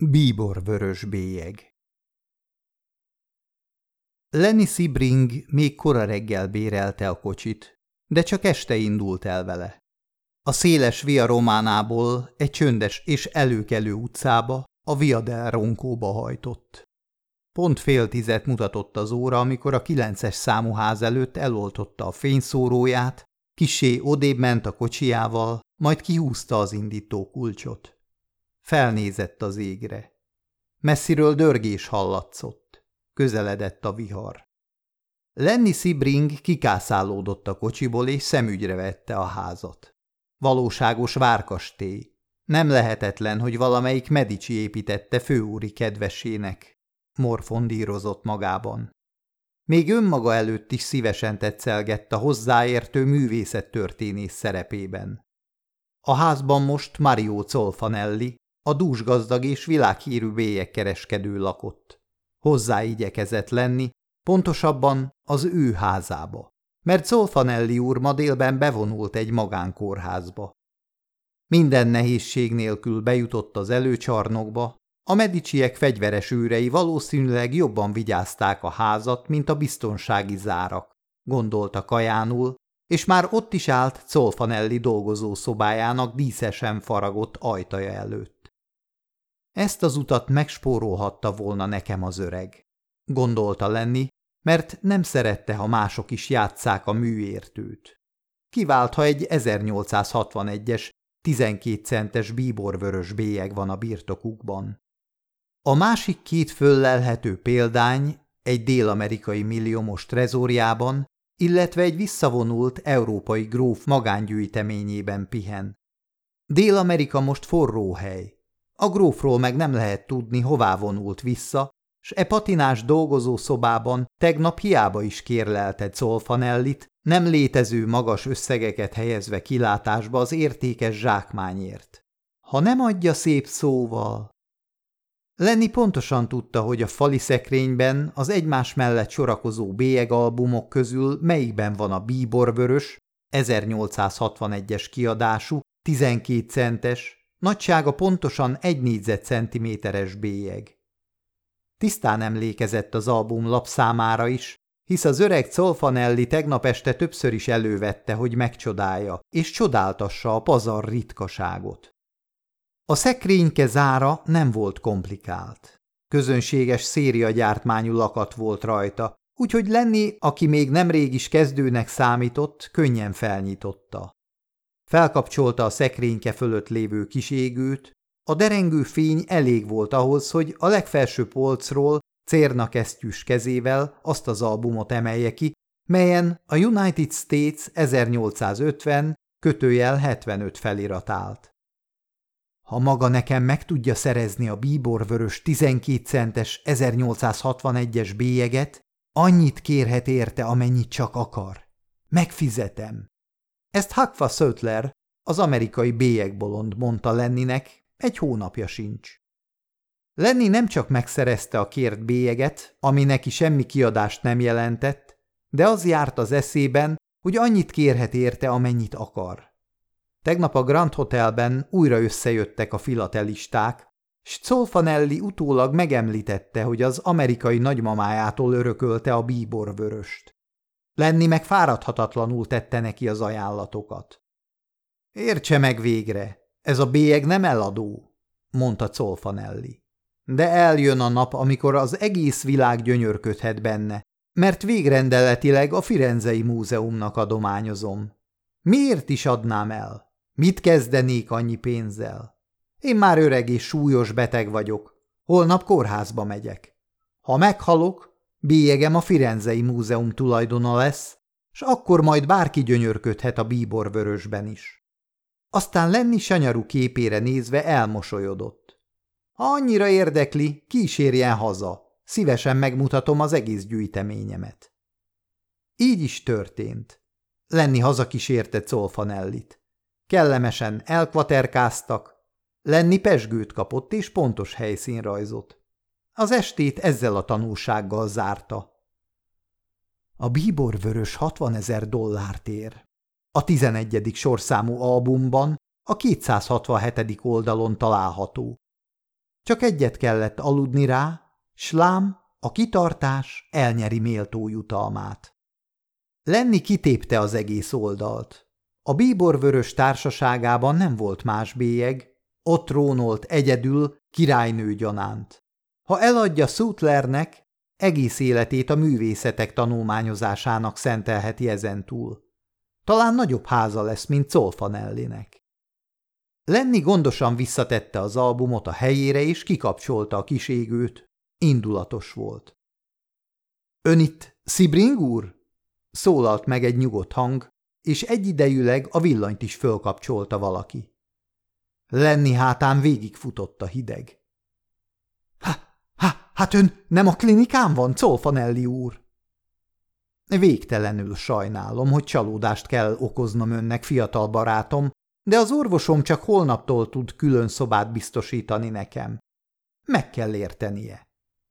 Bíborvörös bélyeg. Lenny Sebring még kora reggel bérelte a kocsit, de csak este indult el vele. A széles Via Románából egy csöndes és előkelő utcába, a Via del Roncóba hajtott. Pont 9:30 mutatott az óra, amikor a 9-es számú ház előtt eloltotta a fényszóróját, kissé odébb ment a kocsijával, majd kihúzta az indító kulcsot. Felnézett az égre. Messziről dörgés hallatszott. Közeledett a vihar. Lenny Sebring kikászálódott a kocsiból, és szemügyre vette a házat. Valóságos várkastély. Nem lehetetlen, hogy valamelyik Medici építette főúri kedvesének, morfondírozott magában. Még önmaga előtt is szívesen tetszelgett a hozzáértő művészettörténész szerepében. A házban most Mario Zolfanelli, a dúsgazdag és világhírű bélyegkereskedő lakott. Hozzá igyekezett lenni, pontosabban az ő házába, mert Zolfanelli úr ma délben bevonult egy magánkórházba. Minden nehézség nélkül bejutott az előcsarnokba, a Mediciek fegyveres őrei valószínűleg jobban vigyázták a házat, mint a biztonsági zárak, gondolta kajánul, és már ott is állt Zolfanelli dolgozószobájának díszesen faragott ajtaja előtt. Ezt az utat megspórolhatta volna nekem az öreg, gondolta Lenny, mert nem szerette, ha mások is játsszák a műértőt. Kivált, ha egy 1861-es, 12 centes bíborvörös bélyeg van a birtokukban. A másik két föllelhető példány egy dél-amerikai milliómos trezorjában, illetve egy visszavonult európai gróf magángyűjteményében pihen. Dél-Amerika most forró hely. A grófról meg nem lehet tudni, hová vonult vissza, s e patinás dolgozószobában tegnap hiába is kérlelted Zolfanellit, nem létező magas összegeket helyezve kilátásba az értékes zsákmányért. Ha nem adja szép szóval... Lenny pontosan tudta, hogy a fali szekrényben az egymás mellett sorakozó bélyegalbumok közül melyikben van a bíborvörös, 1861-es kiadású, 12 centes, nagysága pontosan 1 négyzetcentiméteres bélyeg. Tisztán emlékezett az album lapszámára is, hisz az öreg Zolfanelli tegnap este többször is elővette, hogy megcsodálja, és csodáltassa a pazar ritkaságot. A szekrényke zára nem volt komplikált. Közönséges szériagyártmányú lakat volt rajta, úgyhogy Lenny, aki még nemrég is kezdőnek számított, könnyen felnyitotta. Felkapcsolta a szekrényke fölött lévő kis égőt, a derengő fény elég volt ahhoz, hogy a legfelső polcról cérnakesztyűs kezével azt az albumot emelje ki, melyen a United States 1850-75 felirat állt. Ha maga nekem meg tudja szerezni a bíborvörös 12 centes 1861-es bélyeget, annyit kérhet érte, amennyit csak akar. Megfizetem. Ezt Huckwa Sötler, az amerikai bélyegbolond mondta Lennynek, 1 hónapja sincs. Lenny nem csak megszerezte a kért bélyeget, ami neki semmi kiadást nem jelentett, de az járt az eszében, hogy annyit kérhet érte, amennyit akar. Tegnap a Grand Hotelben újra összejöttek a filatelisták, s Zolfanelli utólag megemlítette, hogy az amerikai nagymamájától örökölte a bíborvöröst. Lenny meg fáradhatatlanul tette neki az ajánlatokat. Értse meg végre, ez a bélyeg nem eladó, mondta Zolfanelli. De eljön a nap, amikor az egész világ gyönyörködhet benne, mert végrendeletileg a Firenzei Múzeumnak adományozom. Miért is adnám el? Mit kezdenék annyi pénzzel? Én már öreg és súlyos beteg vagyok. Holnap kórházba megyek. Ha meghalok, bélyegem a Firenzei Múzeum tulajdona lesz, s akkor majd bárki gyönyörködhet a bíborvörösben is. Aztán Lenny sanyarú képére nézve elmosolyodott. Ha annyira érdekli, kísérjen haza, szívesen megmutatom az egész gyűjteményemet. Így is történt. Lenny hazakísérte Zolfanellit. Kellemesen elkvaterkáztak, Lenny pezsgőt kapott és pontos helyszínrajzot. Az estét ezzel a tanulsággal zárta. A bíborvörös $60,000 ér. A 11. sorszámú albumban a 267. oldalon található. Csak egyet kellett aludni rá, s lám, a kitartás elnyeri méltó jutalmát. Lenni kitépte az egész oldalt. A bíborvörös társaságában nem volt más bélyeg, ott trónolt egyedül, királynő gyanánt. Ha eladja Sutlernek, egész életét a művészetek tanulmányozásának szentelheti ezentúl. Talán nagyobb háza lesz, mint Zolfanellinek. Lenni gondosan visszatette az albumot a helyére, és kikapcsolta a kis égőt. Indulatos volt. – Ön itt, Sebring úr? – szólalt meg egy nyugodt hang, és egyidejűleg a villanyt is fölkapcsolta valaki. Lenni hátán végigfutott a hideg. Hát ön nem a klinikán van, Zolfanelli úr? Végtelenül sajnálom, hogy csalódást kell okoznom önnek, fiatal barátom, de az orvosom csak holnaptól tud külön szobát biztosítani nekem. Meg kell értenie.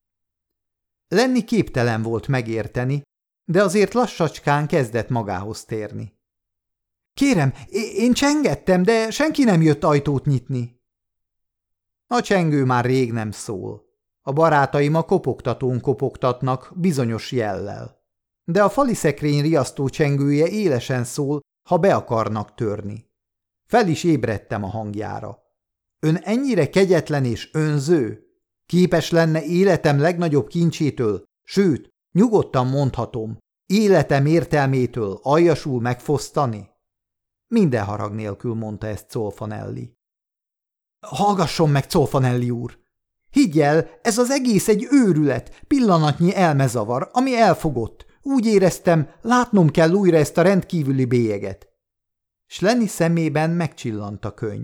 Lenni képtelen volt megérteni, de azért lassacskán kezdett magához térni. Kérem, én csengettem, de senki nem jött ajtót nyitni. A csengő már rég nem szól. A barátaim a kopogtatón kopogtatnak bizonyos jellel. De a fali szekrény riasztó csengője élesen szól, ha be akarnak törni. Fel is ébredtem a hangjára. Ön ennyire kegyetlen és önző? Képes lenne életem legnagyobb kincsétől, sőt, nyugodtan mondhatom, életem értelmétől aljasul megfosztani? Minden harag nélkül mondta ezt Zolfanelli. Hallgasson meg, Zolfanelli úr! Higgy el, ez az egész egy őrület, pillanatnyi elmezavar, ami elfogott. Úgy éreztem, látnom kell újra ezt a rendkívüli bélyeget. S Lenny szemében megcsillant a könny.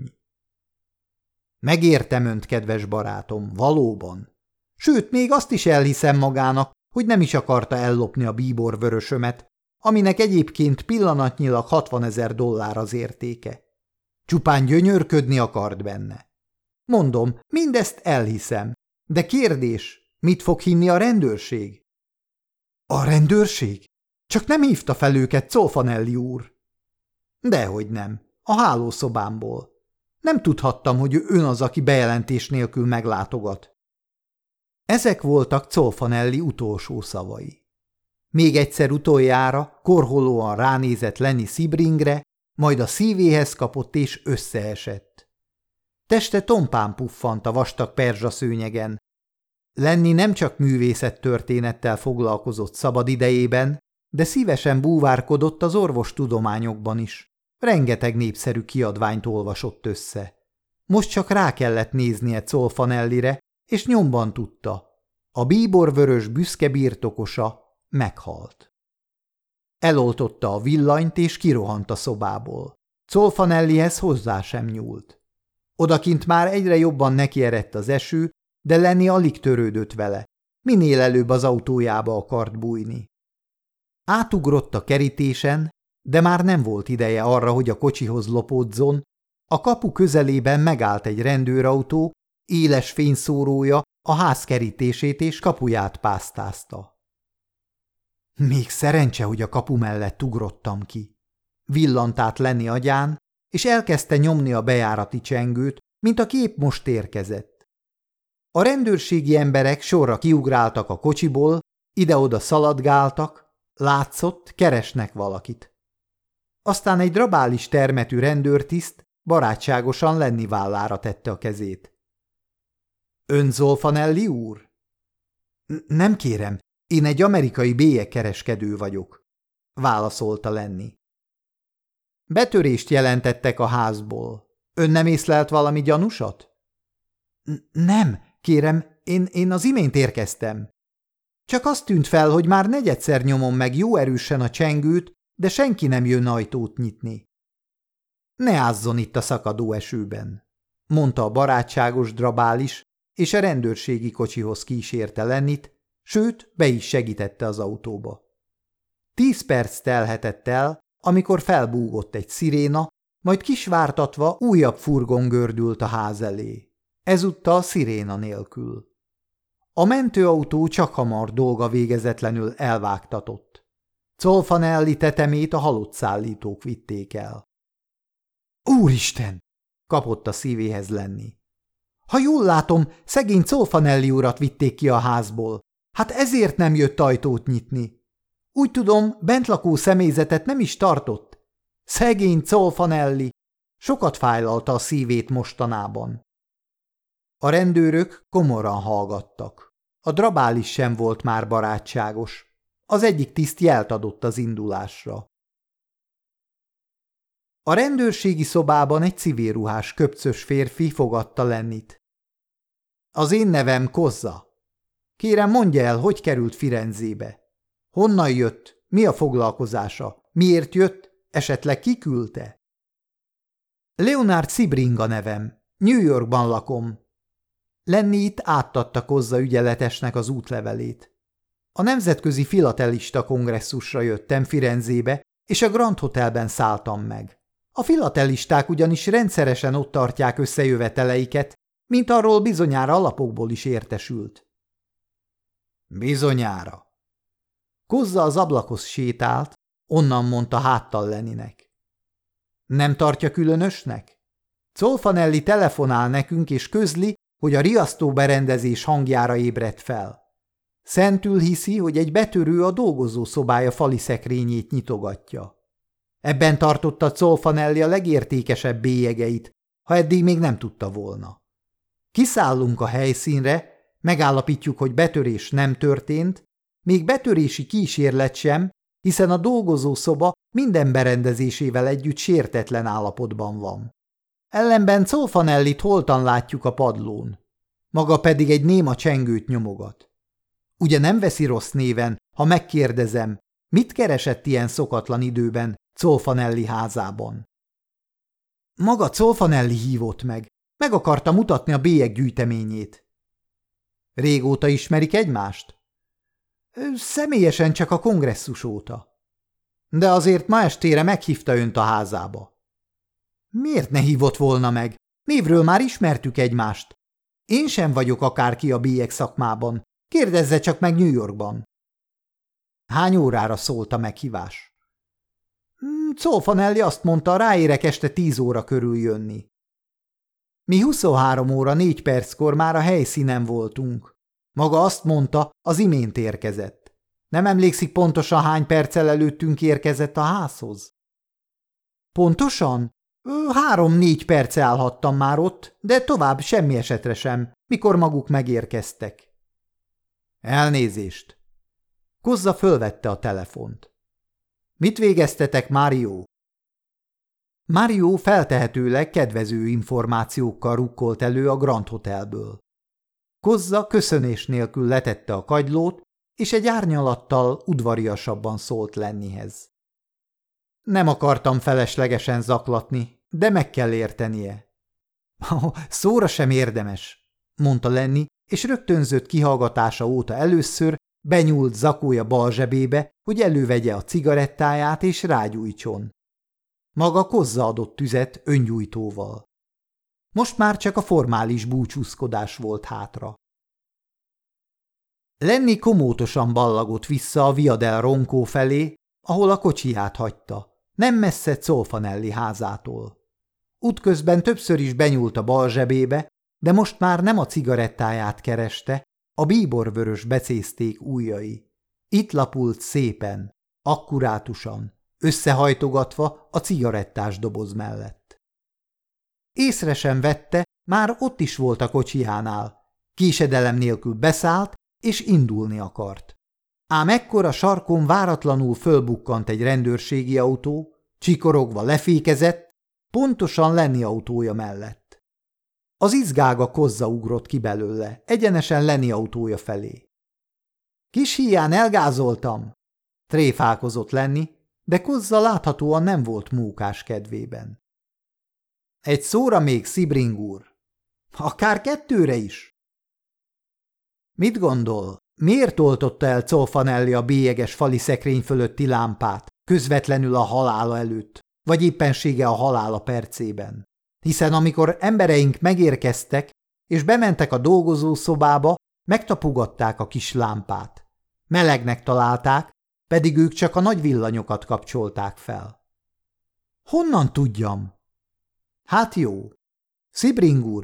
Megértem önt, kedves barátom, valóban. Sőt, még azt is elhiszem magának, hogy nem is akarta ellopni a bíborvörösömet, aminek egyébként pillanatnyilag $60,000 az értéke. Csupán gyönyörködni akart benne. Mondom, mindezt elhiszem, de kérdés, mit fog hinni a rendőrség? A rendőrség? Csak nem hívta fel őket, Zolfanelli úr. Dehogy nem, a hálószobámból. Nem tudhattam, hogy ön az, aki bejelentés nélkül meglátogat. Ezek voltak Zolfanelli utolsó szavai. Még egyszer utoljára korholóan ránézett Lenny Sebringre, majd a szívéhez kapott és összeesett. Teste tompán puffant a vastag perzsaszőnyegen. Lenny nem csak művészettörténettel foglalkozott szabad idejében, de szívesen búvárkodott az orvostudományokban is. Rengeteg népszerű kiadványt olvasott össze. Most csak rá kellett néznie Zolfanellire, és nyomban tudta. A bíborvörös büszke birtokosa meghalt. Eloltotta a villanyt, és kirohant a szobából. Zolfanellihez hozzá sem nyúlt. Odakint már egyre jobban nekierett az eső, de Lenny alig törődött vele. Minél előbb az autójába akart bújni. Átugrott a kerítésen, de már nem volt ideje arra, hogy a kocsihoz lopódzon. A kapu közelében megállt egy rendőrautó, éles fényszórója a ház kerítését és kapuját pásztázta. Még szerencse, hogy a kapu mellett ugrottam ki. Villant át Lenny agyán, és elkezdte nyomni a bejárati csengőt, mint a kép most érkezett. A rendőrségi emberek sorra kiugráltak a kocsiból, ide-oda szaladgáltak, látszott, keresnek valakit. Aztán egy drabális termetű rendőrtiszt barátságosan Lenny vállára tette a kezét. Ön Zolfanelli úr? Nem kérem, én egy amerikai bélyegkereskedő vagyok, válaszolta Lenny. Betörést jelentettek a házból. Ön nem észlelt valami gyanúsat? Nem, kérem, én az imént érkeztem. Csak azt tűnt fel, hogy már negyedszer nyomom meg jó erősen a csengőt, de senki nem jön ajtót nyitni. Ne ázzon itt a szakadó esőben, mondta a barátságos drabális, és a rendőrségi kocsihoz kísérte Lennyt, sőt, be is segítette az autóba. 10 perc telhetett el, amikor felbúgott egy sziréna, majd kisvártatva újabb furgon gördült a ház elé. Ezúttal sziréna nélkül. A mentőautó csak hamar dolga végezetlenül elvágtatott. Zolfanelli tetemét a halott szállítók vitték el. Úristen! Kapott a szívéhez Lenny. Ha jól látom, szegény Colfanelli urat vitték ki a házból. Hát ezért nem jött ajtót nyitni. Úgy tudom, bentlakó személyzetet nem is tartott. Szegény Colfanelli! Sokat fájlalta a szívét mostanában. A rendőrök komoran hallgattak. A drabális sem volt már barátságos. Az egyik tiszt jelt adott az indulásra. A rendőrségi szobában egy civilruhás köpcös férfi fogadta Lennit. Az én nevem Kozza. Kérem, mondja el, hogy került Firenzébe. Honnan jött? Mi a foglalkozása? Miért jött? Esetleg kiküldte? Leonard Sebring a nevem. New Yorkban lakom. Lenny itt átadta Kozza ügyeletesnek az útlevelét. A nemzetközi filatelista kongresszusra jöttem Firenzébe, és a Grand Hotelben szálltam meg. A filatelisták ugyanis rendszeresen ott tartják összejöveteleiket, mint arról bizonyára alapokból is értesült. Bizonyára. Kozza az ablakhoz sétált, onnan mondta háttal Lennynek. Nem tartja különösnek? Colfanelli telefonál nekünk és közli, hogy a riasztóberendezés hangjára ébredt fel. Szentül hiszi, hogy egy betörő a dolgozószobája fali szekrényét nyitogatja. Ebben tartotta Colfanelli a legértékesebb bélyegeit, ha eddig még nem tudta volna. Kiszállunk a helyszínre, megállapítjuk, hogy betörés nem történt, még betörési kísérlet sem, hiszen a dolgozószoba minden berendezésével együtt sértetlen állapotban van. Ellenben Colfanellit holtan látjuk a padlón. Maga pedig egy néma csengőt nyomogat. Ugye nem veszi rossz néven, ha megkérdezem, mit keresett ilyen szokatlan időben Colfanelli házában? Maga Colfanelli hívott meg akarta mutatni a bélyeg gyűjteményét. Régóta ismerik egymást? Személyesen csak a kongresszus óta. De azért ma estére meghívta önt a házába. Miért ne hívott volna meg? Névről már ismertük egymást. Én sem vagyok akárki a bélyeg szakmában. Kérdezze csak meg New Yorkban. Hány órára szólt a meghívás? Colfanelli azt mondta, ráérek este 10 óra körül jönni. Mi 23 óra 4 perckor már a helyszínen voltunk. Maga azt mondta, az imént érkezett. Nem emlékszik pontosan, hány perccel előttünk érkezett a házhoz? Pontosan? 3-4 perce állhattam már ott, de tovább semmi esetre sem, mikor maguk megérkeztek. Elnézést. Kozza fölvette a telefont. Mit végeztetek, Mario? Mario feltehetőleg kedvező információkkal rukkolt elő a Grand Hotelből. Kozza köszönés nélkül letette a kagylót, és egy árnyalattal udvariasabban szólt Lennyhez. Nem akartam feleslegesen zaklatni, de meg kell értenie. Szóra sem érdemes, mondta Lenny, és rögtönzött kihallgatása óta először benyúlt zakója bal zsebébe, hogy elővegye a cigarettáját és rágyújtson. Maga Kozza adott tüzet öngyújtóval. Most már csak a formális búcsúzkodás volt hátra. Lenny komótosan ballagott vissza a Via del Ronco felé, ahol a kocsiját hagyta, nem messze Colfanelli házától. Útközben többször is benyúlt a bal zsebébe, de most már nem a cigarettáját kereste, a bíborvörös becézték ujjai. Itt lapult szépen, akkurátusan, összehajtogatva a cigarettás doboz mellett. Észre sem vette, már ott is volt a kocsijánál. Késedelem nélkül beszállt, és indulni akart. Ám ekkor a sarkon váratlanul fölbukkant egy rendőrségi autó, csikorogva lefékezett, pontosan Lenny autója mellett. Az izgága Kozza ugrott ki belőle, egyenesen Lenny autója felé. Kis híján elgázoltam, tréfálkozott Lenny, de Kozza láthatóan nem volt mókás kedvében. Egy szóra még, Sebring úr. Akár 2 is. Mit gondol, miért oltotta el Colfanelli a bélyeges fali szekrény fölötti lámpát, közvetlenül a halála előtt, vagy éppensége a halála percében? Hiszen amikor embereink megérkeztek, és bementek a dolgozószobába, megtapogatták a kis lámpát. Melegnek találták, pedig ők csak a nagy villanyokat kapcsolták fel. Honnan tudjam? Hát jó. Sebring úr,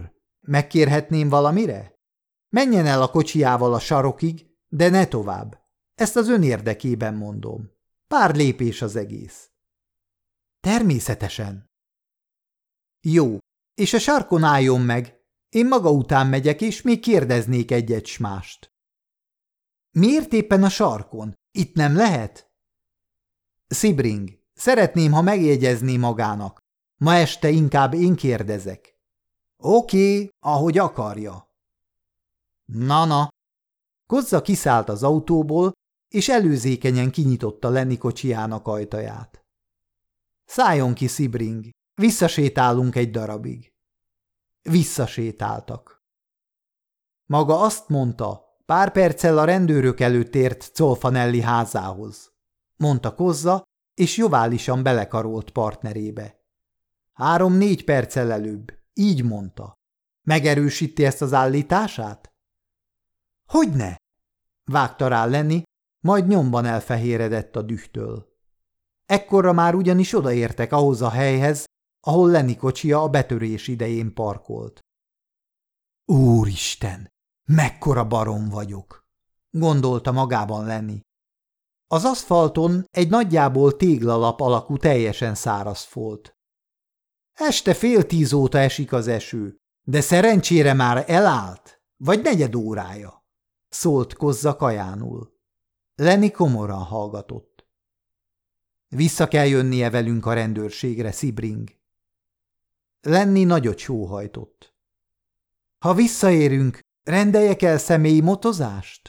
Megkérhetném valamire? Menjen el a kocsijával a sarokig, de ne tovább. Ezt az ön érdekében mondom. Pár lépés az egész. Természetesen. Jó, és a sarkon álljon meg. Én maga után megyek, és még kérdeznék egyet s mást. Miért éppen a sarkon? Itt nem lehet? Sebring, szeretném, ha megjegyezné magának. Ma este inkább én kérdezek. Oké, ahogy akarja. Na. Kozza kiszállt az autóból, és előzékenyen kinyitotta Lenny kocsijának ajtaját. Szálljon ki, Sebring, visszasétálunk egy darabig. Visszasétáltak. Maga azt mondta, pár perccel a rendőrök előtt ért Colfanelli házához, mondta Kozza, és joválisan belekarolt partnerébe. 3-4 perccel előbb, így mondta. Megerősíti ezt az állítását? Hogyne? Vágta rá Lenny, majd nyomban elfehéredett a dühtől. Ekkorra már ugyanis odaértek ahhoz a helyhez, ahol Lenny kocsija a betörés idején parkolt. Úristen, mekkora barom vagyok, gondolta magában Lenny. Az aszfalton egy nagyjából téglalap alakú teljesen száraz folt. Este 9:30 óta esik az eső, de szerencsére már elállt, vagy 4 órája, szólt Kozza kajánul. Lenny komoran hallgatott. Vissza kell jönnie velünk a rendőrségre, Sebring. Lenny nagyot sóhajtott. Ha visszaérünk, rendeljek el személyi motozást?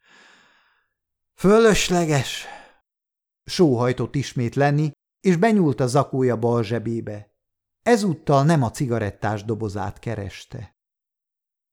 Fölösleges, sóhajtott ismét Lenny, és benyúlt a zakója bal zsebébe. Ezúttal nem a cigarettás dobozát kereste.